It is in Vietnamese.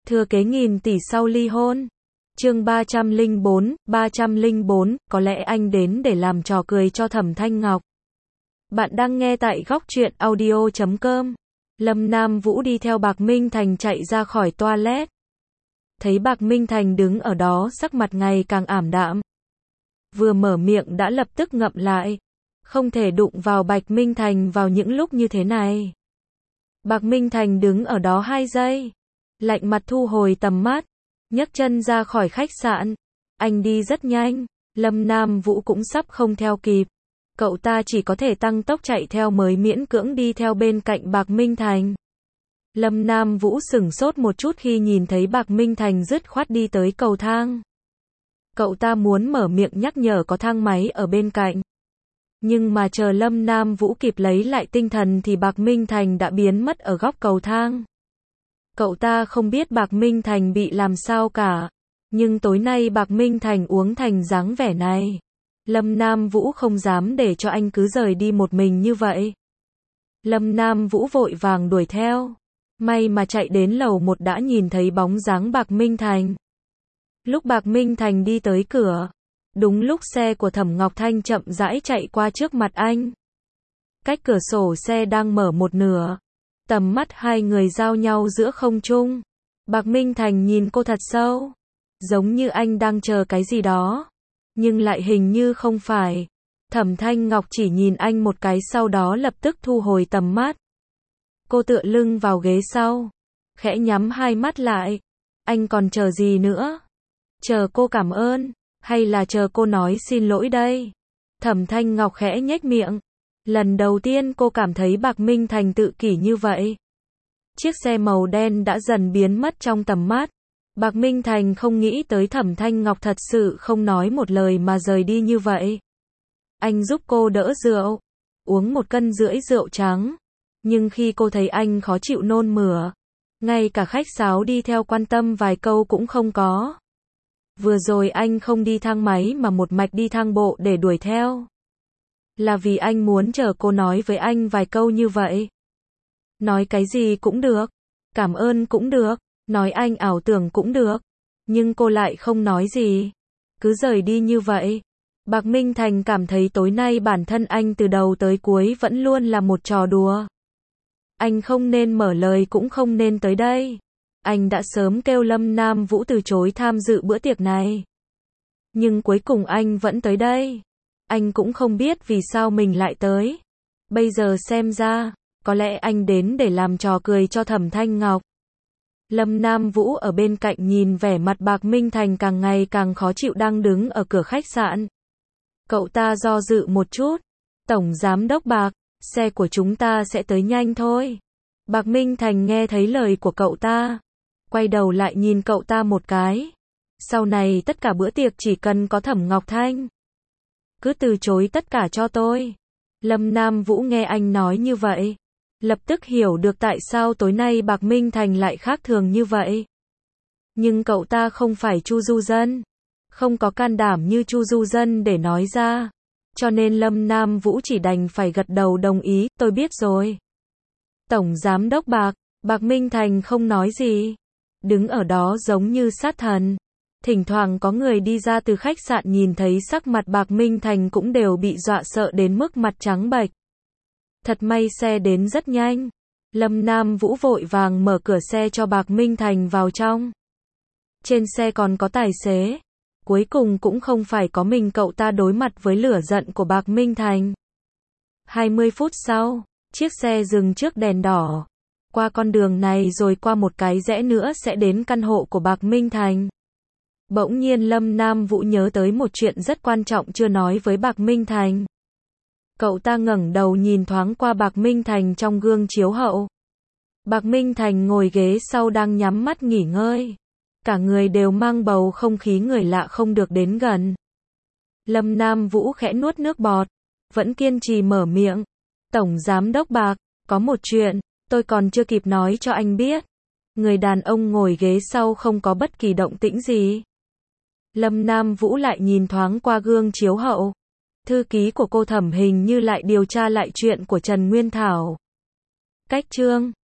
Thừa kế nghìn tỷ sau ly hôn. Chương 304, có lẽ anh đến để làm trò cười cho Thẩm Thanh Ngọc. Bạn đang nghe tại góc truyện audio.com. Lâm Nam Vũ đi theo Bạc Minh Thành chạy ra khỏi toilet. Thấy Bạc Minh Thành đứng ở đó, sắc mặt ngày càng ảm đạm. Vừa mở miệng đã lập tức ngậm lại. Không thể đụng vào Bạc Minh Thành vào những lúc như thế này. Bạc Minh Thành đứng ở đó 2 giây. Lạnh mặt thu hồi tầm mắt. Nhấc chân ra khỏi khách sạn. Anh đi rất nhanh. Lâm Nam Vũ cũng sắp không theo kịp. Cậu ta chỉ có thể tăng tốc chạy theo mới miễn cưỡng đi theo bên cạnh Bạc Minh Thành. Lâm Nam Vũ sửng sốt một chút khi nhìn thấy Bạc Minh Thành dứt khoát đi tới cầu thang. Cậu ta muốn mở miệng nhắc nhở có thang máy ở bên cạnh. Nhưng mà chờ Lâm Nam Vũ kịp lấy lại tinh thần thì Bạc Minh Thành đã biến mất ở góc cầu thang. Cậu ta không biết Bạc Minh Thành bị làm sao cả. Nhưng tối nay Bạc Minh Thành uống thành dáng vẻ này. Lâm Nam Vũ không dám để cho anh cứ rời đi một mình như vậy. Lâm Nam Vũ vội vàng đuổi theo. May mà chạy đến lầu 1 đã nhìn thấy bóng dáng Bạc Minh Thành. Lúc Bạc Minh Thành đi tới cửa, đúng lúc xe của Thẩm Ngọc Thanh chậm rãi chạy qua trước mặt anh. Cách cửa sổ xe đang mở một nửa. Tầm mắt hai người giao nhau giữa không trung. Bạc Minh Thành nhìn cô thật sâu. Giống như anh đang chờ cái gì đó. Nhưng lại hình như không phải. Thẩm Thanh Ngọc chỉ nhìn anh một cái sau đó lập tức thu hồi tầm mắt. Cô tựa lưng vào ghế sau. Khẽ nhắm hai mắt lại. Anh còn chờ gì nữa? Chờ cô cảm ơn. Hay là chờ cô nói xin lỗi đây? Thẩm Thanh Ngọc khẽ nhếch miệng. Lần đầu tiên cô cảm thấy Bạc Minh Thành tự kỷ như vậy. Chiếc xe màu đen đã dần biến mất trong tầm mắt. Bạc Minh Thành không nghĩ tới Thẩm Thanh Ngọc thật sự không nói một lời mà rời đi như vậy. Anh giúp cô đỡ rượu. Uống 1,5 cân rượu trắng. Nhưng khi cô thấy anh khó chịu nôn mửa. Ngay cả khách sáo đi theo quan tâm vài câu cũng không có. Vừa rồi anh không đi thang máy mà một mạch đi thang bộ để đuổi theo. Là vì anh muốn chờ cô nói với anh vài câu như vậy. Nói cái gì cũng được. Cảm ơn cũng được. Nói anh ảo tưởng cũng được. Nhưng cô lại không nói gì. Cứ rời đi như vậy. Bạc Minh Thành cảm thấy tối nay bản thân anh từ đầu tới cuối vẫn luôn là một trò đùa. Anh không nên mở lời cũng không nên tới đây. Anh đã sớm kêu Lâm Nam Vũ từ chối tham dự bữa tiệc này. Nhưng cuối cùng anh vẫn tới đây. Anh cũng không biết vì sao mình lại tới. Bây giờ xem ra, có lẽ anh đến để làm trò cười cho Thẩm Thanh Ngọc. Lâm Nam Vũ ở bên cạnh nhìn vẻ mặt Bạc Minh Thành càng ngày càng khó chịu đang đứng ở cửa khách sạn. Cậu ta do dự một chút. Tổng giám đốc Bạc, xe của chúng ta sẽ tới nhanh thôi. Bạc Minh Thành nghe thấy lời của cậu ta. Quay đầu lại nhìn cậu ta một cái. Sau này tất cả bữa tiệc chỉ cần có Thẩm Ngọc Thanh. Cứ từ chối tất cả cho tôi. Lâm Nam Vũ nghe anh nói như vậy. Lập tức hiểu được tại sao tối nay Bạc Minh Thành lại khác thường như vậy. Nhưng cậu ta không phải Chu Du Dân. Không có can đảm như Chu Du Dân để nói ra. Cho nên Lâm Nam Vũ chỉ đành phải gật đầu đồng ý, tôi biết rồi. Tổng giám đốc Bạc, Bạc Minh Thành không nói gì. Đứng ở đó giống như sát thần. Thỉnh thoảng có người đi ra từ khách sạn nhìn thấy sắc mặt Bạc Minh Thành cũng đều bị dọa sợ đến mức mặt trắng bệch. Thật may xe đến rất nhanh. Lâm Nam Vũ vội vàng mở cửa xe cho Bạc Minh Thành vào trong. Trên xe còn có tài xế. Cuối cùng cũng không phải có mình cậu ta đối mặt với lửa giận của Bạc Minh Thành. 20 phút sau, chiếc xe dừng trước đèn đỏ. Qua con đường này rồi qua một cái rẽ nữa sẽ đến căn hộ của Bạc Minh Thành. Bỗng nhiên Lâm Nam Vũ nhớ tới một chuyện rất quan trọng chưa nói với Bạc Minh Thành. Cậu ta ngẩng đầu nhìn thoáng qua Bạc Minh Thành trong gương chiếu hậu. Bạc Minh Thành ngồi ghế sau đang nhắm mắt nghỉ ngơi. Cả người đều mang bầu không khí người lạ không được đến gần. Lâm Nam Vũ khẽ nuốt nước bọt. Vẫn kiên trì mở miệng. Tổng giám đốc Bạc, có một chuyện, tôi còn chưa kịp nói cho anh biết. Người đàn ông ngồi ghế sau không có bất kỳ động tĩnh gì. Lâm Nam Vũ lại nhìn thoáng qua gương chiếu hậu. Thư ký của cô Thẩm hình như lại điều tra lại chuyện của Trần Nguyên Thảo. Cách chương